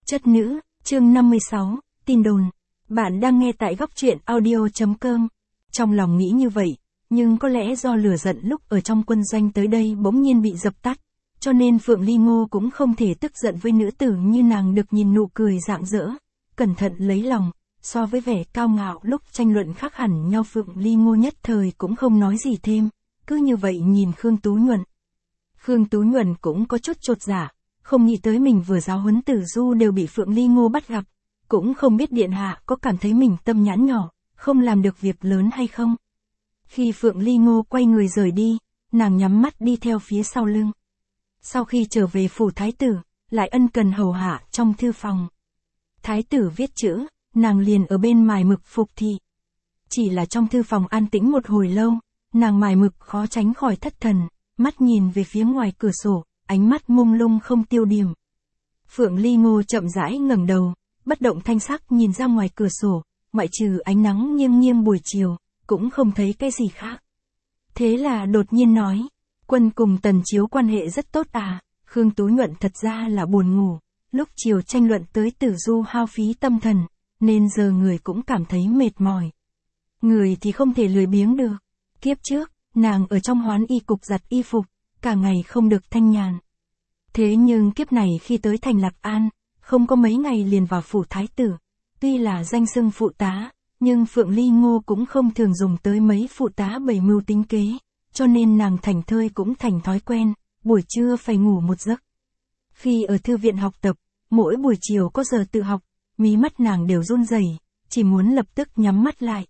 Chất nữ, chương 56, tin đồn. Bạn đang nghe tại góc truyện audio.com. Trong lòng nghĩ như vậy, nhưng có lẽ do lửa giận lúc ở trong quân doanh tới đây bỗng nhiên bị dập tắt, cho nên Phượng Ly Ngô cũng không thể tức giận với nữ tử như nàng được nhìn nụ cười rạng rỡ, cẩn thận lấy lòng, so với vẻ cao ngạo lúc tranh luận khác hẳn nhau. Phượng Ly Ngô nhất thời cũng không nói gì thêm, cứ như vậy nhìn Khương Tú Nhuận. Khương Tú Nhuận cũng có chút chột dạ, không nghĩ tới mình vừa giáo huấn Tử Du đều bị Phượng Ly Ngô bắt gặp, cũng không biết điện hạ có cảm thấy mình tâm nhãn nhỏ, không làm được việc lớn hay không. Khi Phượng Ly Ngô quay người rời đi, nàng nhắm mắt đi theo phía sau lưng. Sau khi trở về phủ thái tử, lại ân cần hầu hạ trong thư phòng. Thái tử viết chữ, nàng liền ở bên mài mực phục thị. Chỉ là trong thư phòng an tĩnh một hồi lâu, nàng mài mực khó tránh khỏi thất thần, mắt nhìn về phía ngoài cửa sổ, ánh mắt mông lung không tiêu điểm. Phượng Ly Ngô chậm rãi ngẩng đầu, bất động thanh sắc nhìn ra ngoài cửa sổ, ngoại trừ ánh nắng nghiêng nghiêng buổi chiều, cũng không thấy cái gì khác. Thế là đột nhiên nói, quân cùng Tần Chiếu quan hệ rất tốt à. Khương Tú Nhuận thật ra là buồn ngủ, lúc chiều tranh luận tới Tử Du hao phí tâm thần, nên giờ người cũng cảm thấy mệt mỏi. Người thì không thể lười biếng được. Kiếp trước, nàng ở trong Hoán Y cục giặt y phục, cả ngày không được thanh nhàn. Thế nhưng kiếp này khi tới thành Lạc An, không có mấy ngày liền vào phủ thái tử. Tuy là danh xưng phụ tá, nhưng Phượng Ly Ngô cũng không thường dùng tới mấy phụ tá bày mưu tính kế, cho nên nàng thảnh thơi cũng thành thói quen, buổi trưa phải ngủ một giấc. Khi ở thư viện học tập, mỗi buổi chiều có giờ tự học, mí mắt nàng đều run rẩy, chỉ muốn lập tức nhắm mắt lại.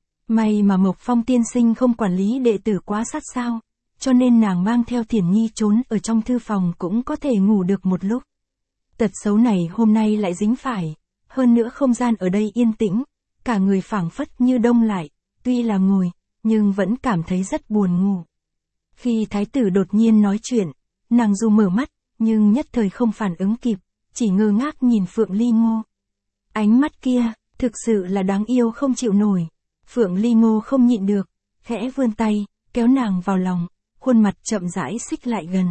May mà Mộc Phong tiên sinh không quản lý đệ tử quá sát sao, cho nên nàng mang theo Thiển Nhi trốn ở trong thư phòng cũng có thể ngủ được một lúc. Tật xấu này hôm nay lại dính phải, hơn nữa không gian ở đây yên tĩnh, cả người phảng phất như đông lại, tuy là ngồi, nhưng vẫn cảm thấy rất buồn ngủ. Khi thái tử đột nhiên nói chuyện, nàng dù mở mắt, nhưng nhất thời không phản ứng kịp, chỉ ngơ ngác nhìn Phượng Ly Ngô. Ánh mắt kia, thực sự là đáng yêu không chịu nổi. Phượng Ly Ngô không nhịn được, khẽ vươn tay, kéo nàng vào lòng, khuôn mặt chậm rãi xích lại gần.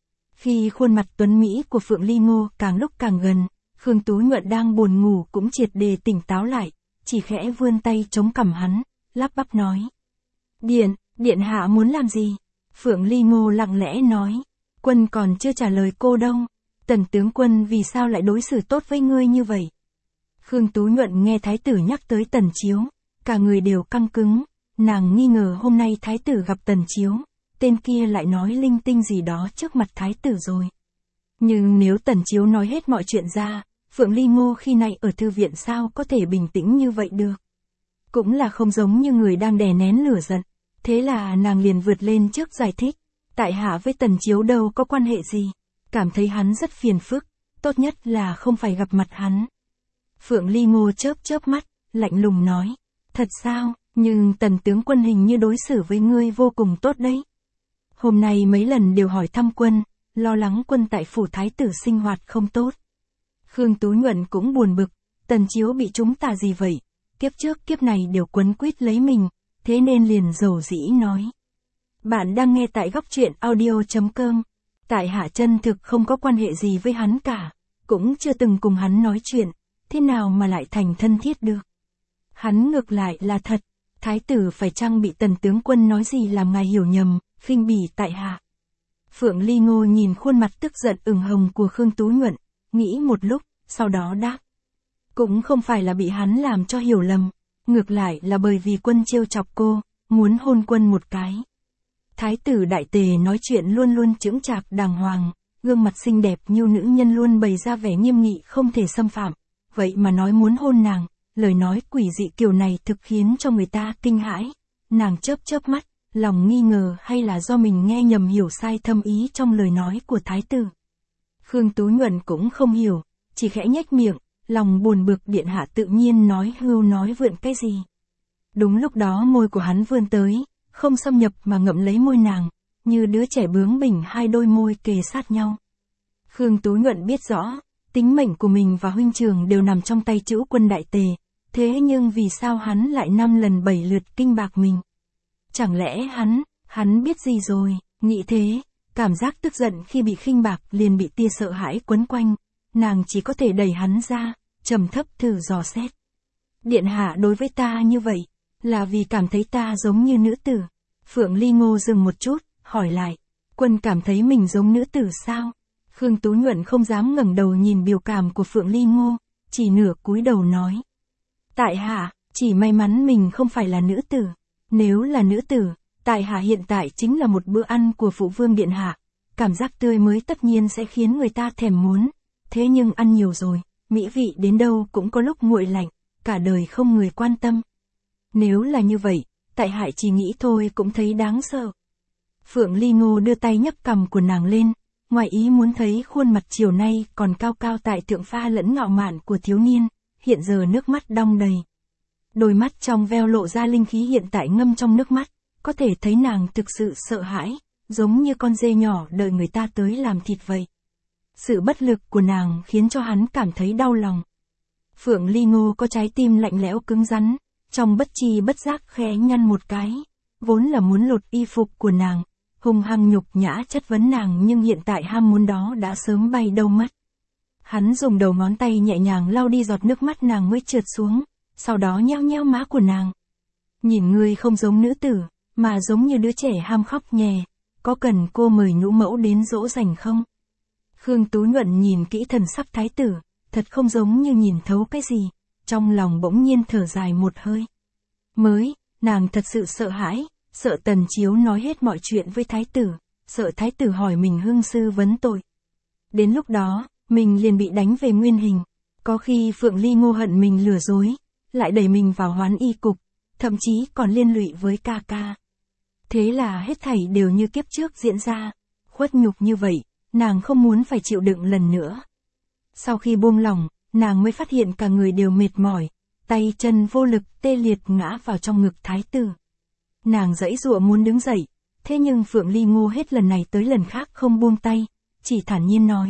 Khi khuôn mặt tuấn mỹ của Phượng Ly Ngô càng lúc càng gần, Khương Tú Nhuận đang buồn ngủ cũng triệt để tỉnh táo lại, chỉ khẽ vươn tay chống cằm hắn, lắp bắp nói. Điện hạ muốn làm gì? Phượng Ly Ngô lặng lẽ nói, quân còn chưa trả lời cô đâu, Tần tướng quân vì sao lại đối xử tốt với ngươi như vậy? Khương Tú Nhuận nghe thái tử nhắc tới Tần Chiếu, cả người đều căng cứng, nàng nghi ngờ hôm nay thái tử gặp Tần Chiếu, tên kia lại nói linh tinh gì đó trước mặt thái tử rồi. Nhưng nếu Tần Chiếu nói hết mọi chuyện ra, Phượng Ly Ngô khi này ở thư viện sao có thể bình tĩnh như vậy được? Cũng là không giống như người đang đè nén lửa giận, thế là nàng liền vượt lên trước giải thích, tại hạ với Tần Chiếu đâu có quan hệ gì, cảm thấy hắn rất phiền phức, tốt nhất là không phải gặp mặt hắn. Phượng Ly Ngô chớp chớp mắt, lạnh lùng nói, thật sao, nhưng Tần tướng quân hình như đối xử với ngươi vô cùng tốt đấy. Hôm nay mấy lần đều hỏi thăm quân, lo lắng quân tại phủ thái tử sinh hoạt không tốt. Khương Tú Nhuận cũng buồn bực, Tần Chiếu bị chúng ta gì vậy, kiếp trước kiếp này đều quấn quýt lấy mình, thế nên liền dầu dĩ nói. Bạn đang nghe tại góc truyện audio.com, tại hạ chân thực không có quan hệ gì với hắn cả, cũng chưa từng cùng hắn nói chuyện, thế nào mà lại thành thân thiết được. Hắn ngược lại là thật, thái tử phải chăng bị Tần tướng quân nói gì làm ngài hiểu nhầm, khinh bỉ tại hạ. Phượng Ly Ngô nhìn khuôn mặt tức giận ửng hồng của Khương Tú Nhuận, nghĩ một lúc, sau đó đáp. Cũng không phải là bị hắn làm cho hiểu lầm, ngược lại là bởi vì quân trêu chọc cô, muốn hôn quân một cái. Thái tử đại tề nói chuyện luôn luôn chững chạc đàng hoàng, gương mặt xinh đẹp như nữ nhân luôn bày ra vẻ nghiêm nghị không thể xâm phạm, vậy mà nói muốn hôn nàng, lời nói quỷ dị kiểu này thực khiến cho người ta kinh hãi. Nàng chớp chớp mắt, lòng nghi ngờ hay là do mình nghe nhầm hiểu sai thâm ý trong lời nói của thái tử. Khương Tú Nhuận cũng không hiểu, chỉ khẽ nhếch miệng, lòng buồn bực điện hạ tự nhiên nói hưu nói vượn cái gì. Đúng lúc đó môi của hắn vươn tới, không xâm nhập mà ngậm lấy môi nàng, như đứa trẻ bướng bỉnh hai đôi môi kề sát nhau. Khương Tú Nhuận biết rõ, tính mệnh của mình và huynh trưởng đều nằm trong tay Trữ Quân đại tề, thế nhưng vì sao hắn lại 5 lần 7 lượt kinh bạc mình? Chẳng lẽ hắn biết gì rồi, nghĩ thế, cảm giác tức giận khi bị khinh bạc liền bị tia sợ hãi quấn quanh, nàng chỉ có thể đẩy hắn ra, trầm thấp thử dò xét. Điện hạ đối với ta như vậy, là vì cảm thấy ta giống như nữ tử. Phượng Ly Ngô dừng một chút, hỏi lại, quân cảm thấy mình giống nữ tử sao? Khương Tú Nhuận không dám ngẩng đầu nhìn biểu cảm của Phượng Ly Ngô, chỉ nửa cúi đầu nói. Tại hạ, chỉ may mắn mình không phải là nữ tử. Nếu là nữ tử, tại hạ hiện tại chính là một bữa ăn của phụ vương điện hạ. Cảm giác tươi mới tất nhiên sẽ khiến người ta thèm muốn. Thế nhưng ăn nhiều rồi, mỹ vị đến đâu cũng có lúc nguội lạnh, cả đời không người quan tâm. Nếu là như vậy, tại hạ chỉ nghĩ thôi cũng thấy đáng sợ. Phượng Ly Ngô đưa tay nhấc cằm của nàng lên, ngoài ý muốn thấy khuôn mặt chiều nay còn cao cao tại thượng pha lẫn ngạo mạn của thiếu niên, hiện giờ nước mắt đong đầy. Đôi mắt trong veo lộ ra linh khí hiện tại ngâm trong nước mắt, có thể thấy nàng thực sự sợ hãi, giống như con dê nhỏ đợi người ta tới làm thịt vậy. Sự bất lực của nàng khiến cho hắn cảm thấy đau lòng. Phượng Ly Ngô có trái tim lạnh lẽo cứng rắn, trong bất tri bất giác khẽ nhăn một cái, vốn là muốn lột y phục của nàng, hung hăng nhục nhã chất vấn nàng nhưng hiện tại ham muốn đó đã sớm bay đâu mất. Hắn dùng đầu ngón tay nhẹ nhàng lau đi giọt nước mắt nàng mới trượt xuống, sau đó nheo nheo má của nàng. Nhìn ngươi không giống nữ tử, mà giống như đứa trẻ ham khóc nhè, có cần cô mời nhũ mẫu đến dỗ dành không? Khương Tú Nhuận nhìn kỹ thần sắc thái tử, thật không giống như nhìn thấu cái gì, trong lòng bỗng nhiên thở dài một hơi. Nàng thật sự sợ hãi, sợ Tần Chiếu nói hết mọi chuyện với thái tử, sợ thái tử hỏi mình hương sư vấn tội. Đến lúc đó, mình liền bị đánh về nguyên hình, có khi Phượng Ly Ngô hận mình lừa dối, lại đẩy mình vào hoán y cục, thậm chí còn liên lụy với ca ca. Thế là hết thảy đều như kiếp trước diễn ra, khuất nhục như vậy, nàng không muốn phải chịu đựng lần nữa. Sau khi buông lỏng, nàng mới phát hiện cả người đều mệt mỏi, tay chân vô lực tê liệt ngã vào trong ngực thái tử. Nàng giãy giụa muốn đứng dậy, thế nhưng Phượng Ly Ngô hết lần này tới lần khác không buông tay, chỉ thản nhiên nói.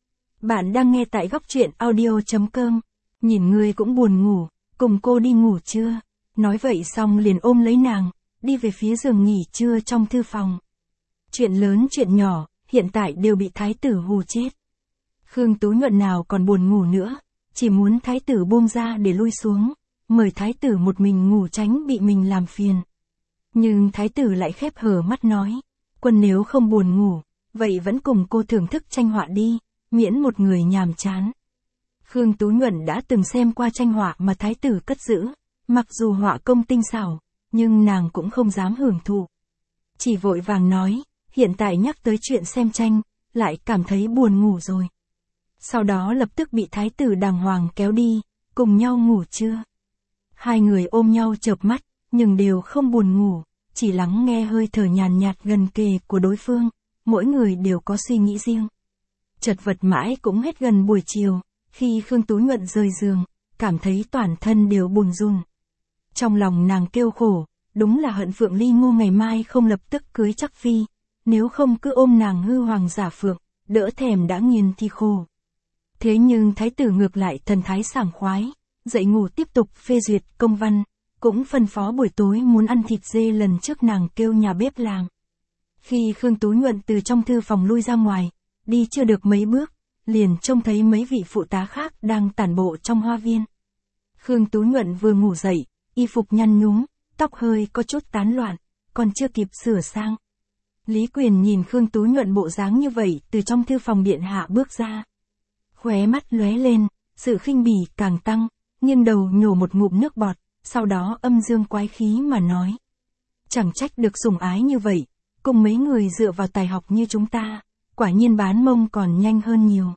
Bạn đang nghe tại góc truyện audio.com, nhìn ngươi cũng buồn ngủ, cùng cô đi ngủ chưa? Nói vậy xong liền ôm lấy nàng, đi về phía giường nghỉ trưa trong thư phòng. Chuyện lớn chuyện nhỏ, hiện tại đều bị thái tử hù chết. Khương Tú Nhuận nào còn buồn ngủ nữa, chỉ muốn thái tử buông ra để lui xuống, mời thái tử một mình ngủ tránh bị mình làm phiền. Nhưng thái tử lại khép hờ mắt nói, quân nếu không buồn ngủ, vậy vẫn cùng cô thưởng thức tranh họa đi, miễn một người nhàm chán. Khương Tú Nhuận đã từng xem qua tranh họa mà thái tử cất giữ, mặc dù họa công tinh xảo, nhưng nàng cũng không dám hưởng thụ. Chỉ vội vàng nói, hiện tại nhắc tới chuyện xem tranh, lại cảm thấy buồn ngủ rồi. Sau đó lập tức bị thái tử đàng hoàng kéo đi, cùng nhau ngủ trưa. Hai người ôm nhau chợp mắt, nhưng đều không buồn ngủ, chỉ lắng nghe hơi thở nhàn nhạt gần kề của đối phương, mỗi người đều có suy nghĩ riêng. Chật vật mãi cũng hết gần buổi chiều, khi Khương Tú Nhuận rời giường, cảm thấy toàn thân đều buồn run. Trong lòng nàng kêu khổ, đúng là hận Phượng Ly Ngô ngày mai không lập tức cưới Trắc Phi, nếu không cứ ôm nàng hư hoàng giả phượng, đỡ thèm đã nghiền thì khổ. Thế nhưng thái tử ngược lại thần thái sảng khoái, dậy ngủ tiếp tục phê duyệt công văn, cũng phân phó buổi tối muốn ăn thịt dê lần trước nàng kêu nhà bếp làm. Khi Khương Tú Nhuận từ trong thư phòng lui ra ngoài, đi chưa được mấy bước, liền trông thấy mấy vị phụ tá khác đang tản bộ trong hoa viên. Khương Tú Nhuận vừa ngủ dậy, y phục nhăn nhúm, tóc hơi có chút tán loạn, còn chưa kịp sửa sang. Lý Quyền nhìn Khương Tú Nhuận bộ dáng như vậy từ trong thư phòng điện hạ bước ra. Khóe mắt lóe lên, sự khinh bỉ càng tăng, nghiêng đầu nhổ một ngụm nước bọt, sau đó âm dương quái khí mà nói. Chẳng trách được sủng ái như vậy, cùng mấy người dựa vào tài học như chúng ta, quả nhiên bán mông còn nhanh hơn nhiều.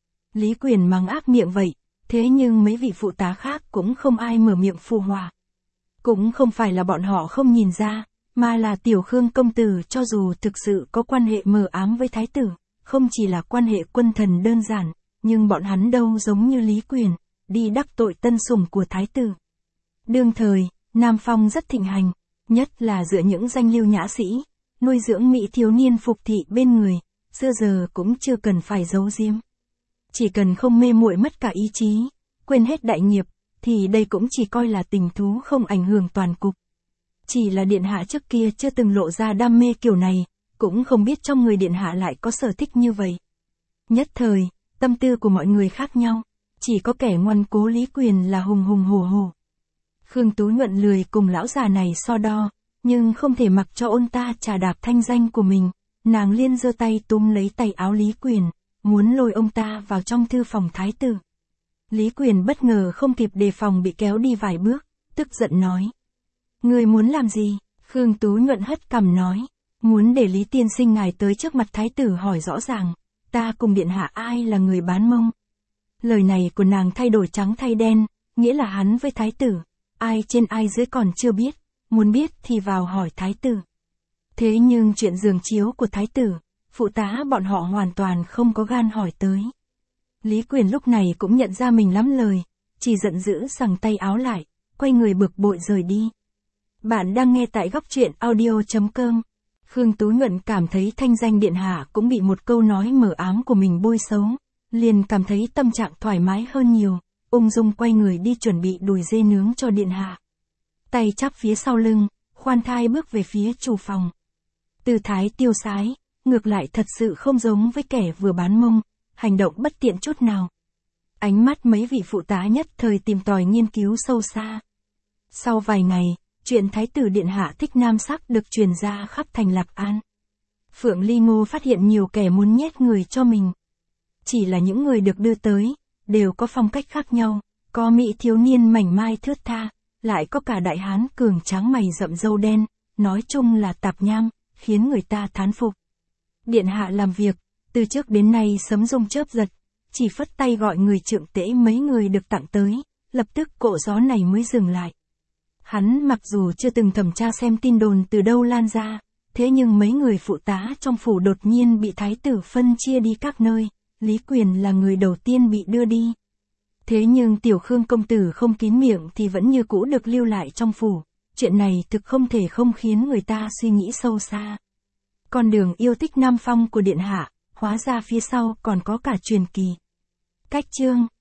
Lý Quyền mắng ác miệng vậy, thế nhưng mấy vị phụ tá khác cũng không ai mở miệng phụ họa. Cũng không phải là bọn họ không nhìn ra, mà là tiểu Khương công tử cho dù thực sự có quan hệ mờ ám với thái tử, không chỉ là quan hệ quân thần đơn giản, nhưng bọn hắn đâu giống như Lý Quyền, đi đắc tội tân sủng của thái tử. Đương thời, Nam Phong rất thịnh hành, nhất là giữa những danh lưu nhã sĩ, nuôi dưỡng mỹ thiếu niên phục thị bên người, xưa giờ cũng chưa cần phải giấu giếm. Chỉ cần không mê muội mất cả ý chí, quên hết đại nghiệp, thì đây cũng chỉ coi là tình thú không ảnh hưởng toàn cục. Chỉ là điện hạ trước kia chưa từng lộ ra đam mê kiểu này, cũng không biết trong người điện hạ lại có sở thích như vậy. Nhất thời, Tâm tư của mọi người khác nhau, chỉ có kẻ ngoan cố Lý Quyền là hùng hùng hổ hổ. Khương Tú Nhuận lười cùng lão già này so đo, nhưng không thể mặc cho ông ta chà đạp thanh danh của mình, nàng liên giơ tay túm lấy tay áo Lý Quyền, muốn lôi ông ta vào trong thư phòng thái tử. Lý Quyền bất ngờ không kịp đề phòng bị kéo đi vài bước, tức giận nói. Người muốn làm gì? Khương Tú Nhuận hất cằm nói. Muốn để Lý tiên sinh ngài tới trước mặt thái tử hỏi rõ ràng, ta cùng điện hạ ai là người bán mông. Lời này của nàng thay đổi trắng thay đen, nghĩa là hắn với thái tử, ai trên ai dưới còn chưa biết, muốn biết thì vào hỏi thái tử. Thế nhưng chuyện giường chiếu của thái tử, phụ tá bọn họ hoàn toàn không có gan hỏi tới. Lý Quyền lúc này cũng nhận ra mình lắm lời, chỉ giận dữ xằng tay áo lại, quay người bực bội rời đi. Bạn đang nghe tại góc truyện audio.com. Khương Tú Nhuận cảm thấy thanh danh điện hạ cũng bị một câu nói mờ ám của mình bôi xấu, liền cảm thấy tâm trạng thoải mái hơn nhiều, ung dung quay người đi chuẩn bị đùi dê nướng cho điện hạ. Tay chắp phía sau lưng, khoan thai bước về phía chủ phòng. Tư thái tiêu sái, ngược lại thật sự không giống với kẻ vừa bán mông, hành động bất tiện chút nào. Ánh mắt mấy vị phụ tá nhất thời tìm tòi nghiên cứu sâu xa. Sau vài ngày, chuyện thái tử điện hạ thích nam sắc được truyền ra khắp thành Lạc An. Phượng Ly Ngô phát hiện nhiều kẻ muốn nhét người cho mình. Chỉ là những người được đưa tới, đều có phong cách khác nhau, có mỹ thiếu niên mảnh mai thướt tha, lại có cả đại hán cường tráng mày rậm râu đen, nói chung là tạp nham, khiến người ta thán phục. Điện hạ làm việc, từ trước đến nay sấm rung chớp giật, chỉ phất tay gọi người trượng tễ mấy người được tặng tới, lập tức cỗ gió này mới dừng lại. Hắn mặc dù chưa từng thẩm tra xem tin đồn từ đâu lan ra, thế nhưng mấy người phụ tá trong phủ đột nhiên bị thái tử phân chia đi các nơi, Lý Quyền là người đầu tiên bị đưa đi. Thế nhưng tiểu Khương công tử không kín miệng thì vẫn như cũ được lưu lại trong phủ, chuyện này thực không thể không khiến người ta suy nghĩ sâu xa. Con đường yêu thích Nam Phong của điện hạ, hóa ra phía sau còn có cả truyền kỳ. Cách chương